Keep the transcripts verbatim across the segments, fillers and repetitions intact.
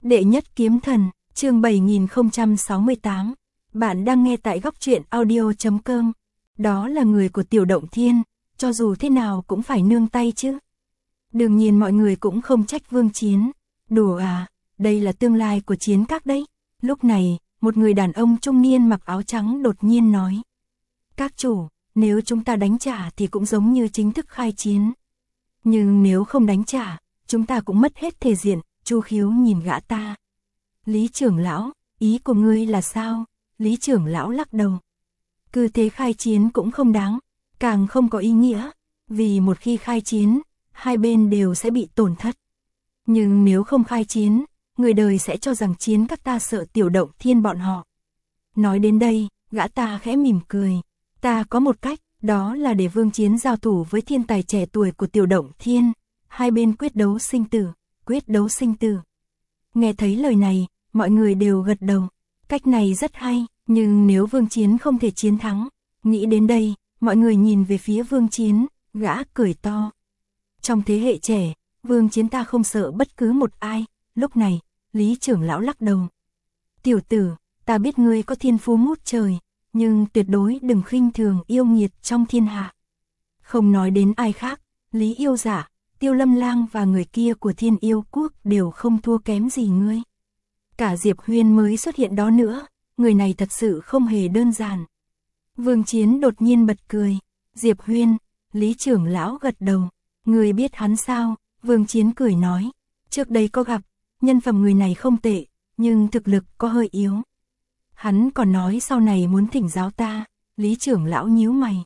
Đệ nhất kiếm thần, chương bảy nghìn không trăm sáu mươi tám. Bạn đang nghe tại góc truyện audio chấm com. Đó là người của Tiểu Động Thiên, cho dù thế nào cũng phải nương tay chứ. Đương nhiên mọi người cũng không trách Vương Chiến. Đùa à, đây là tương lai của Chiến Các đấy. Lúc này, một người đàn ông trung niên mặc áo trắng đột nhiên nói. Các chủ, nếu chúng ta đánh trả thì cũng giống như chính thức khai chiến. Nhưng nếu không đánh trả, chúng ta cũng mất hết thể diện. Chu Khiếu nhìn gã ta. Lý trưởng lão, ý của ngươi là sao? Lý trưởng lão lắc đầu. Cứ thế khai chiến cũng không đáng, càng không có ý nghĩa, vì một khi khai chiến, hai bên đều sẽ bị tổn thất. Nhưng nếu không khai chiến, người đời sẽ cho rằng Chiến Các ta sợ Tiểu Động Thiên bọn họ. Nói đến đây, gã ta khẽ mỉm cười. Ta có một cách, đó là để Vương Chiến giao thủ với thiên tài trẻ tuổi của Tiểu Động Thiên. Hai bên quyết đấu sinh tử, quyết đấu sinh tử. Nghe thấy lời này, mọi người đều gật đầu. Cách này rất hay, nhưng nếu Vương Chiến không thể chiến thắng. Nghĩ đến đây, mọi người nhìn về phía Vương Chiến, gã cười to. Trong thế hệ trẻ, Vương Chiến ta không sợ bất cứ một ai. Lúc này, Lý trưởng lão lắc đầu. Tiểu tử, ta biết ngươi có thiên phú ngút trời, nhưng tuyệt đối đừng khinh thường yêu nghiệt trong thiên hạ. Không nói đến ai khác, Lý Yêu Giả, Tiêu Lâm Lang và người kia của Thiên Yêu Quốc đều không thua kém gì ngươi. Cả Diệp Huyên mới xuất hiện đó nữa, người này thật sự không hề đơn giản. Vương Chiến đột nhiên bật cười. Diệp Huyên, Lý trưởng lão gật đầu. Người biết hắn sao? Vương Chiến cười nói. Trước đây có gặp, nhân phẩm người này không tệ, nhưng thực lực có hơi yếu. Hắn còn nói sau này muốn thỉnh giáo ta. Lý trưởng lão nhíu mày.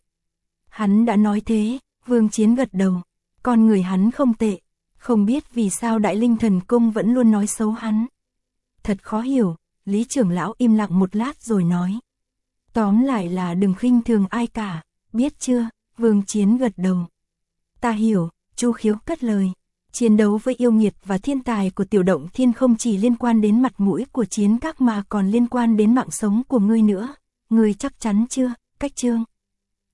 Hắn đã nói thế. Vương Chiến gật đầu. Con người hắn không tệ, không biết vì sao Đại Linh Thần Cung vẫn luôn nói xấu hắn. Thật khó hiểu. Lý trưởng lão im lặng một lát rồi nói. Tóm lại là đừng khinh thường ai cả, biết chưa? Vương Chiến gật đầu. Ta hiểu. Chu Khiếu cất lời. Chiến đấu với yêu nghiệt và thiên tài của Tiểu Động Thiên không chỉ liên quan đến mặt mũi của Chiến Các mà còn liên quan đến mạng sống của ngươi nữa. Ngươi chắc chắn chưa? Cách chương